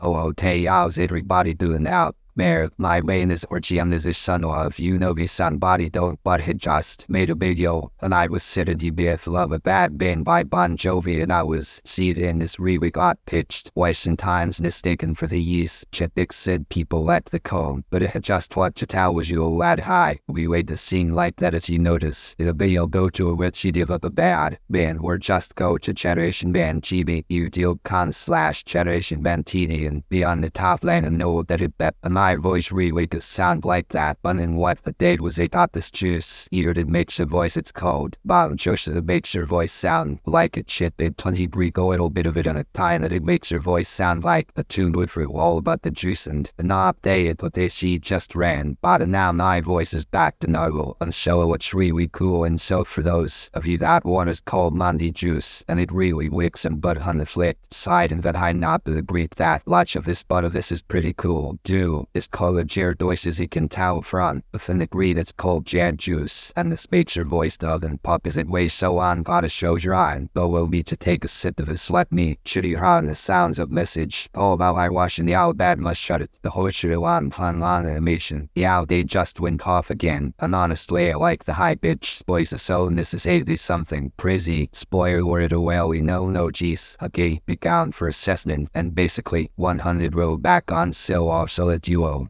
Oh, okay, how's everybody doing out? Mayor, my main is Orchian is a son of you know me somebody don't but he just made a video and I was sitting with love a bad band by Bon Jovi and I was seated in this really got pitched voice and times mistaken for the yeast Chittick said people at the cone but it had just what to tell was you lad high we wait the scene like that as you notice the video go to a which you give up a bad band or just go to Generation Band GB you deal con/Generation Band TD and be on the top lane and know that it bet and my voice really does sound like that, but in what the date was it got this juice here that makes your voice its code. Bon Josh that makes your voice sound like a chip it 20 break a little bit of it in a time that it makes your voice sound like a tune would for all about the juice and the knob day it but they she just ran. But now my voice is back to normal and so it's really cool and so for those of you that one is called Monday Juice and it really wicks and but on the flip side and that I not agree that much of this but of this is pretty cool. Do is called Jared Doyce as he can tell from within agreed it's called Jad Juice and this makes your voice dove and pop as it weighs so on gotta show your eye but will be to take a sip of this let me should you hear the sounds of message all about I washing the out bad must shut it the whole show on plan on animation the out they just went off again and honestly I like the high pitch voice so and this is 80 something crazy spoiler word well we know no geez okay began for assessment and basically 100 row back on so off so that you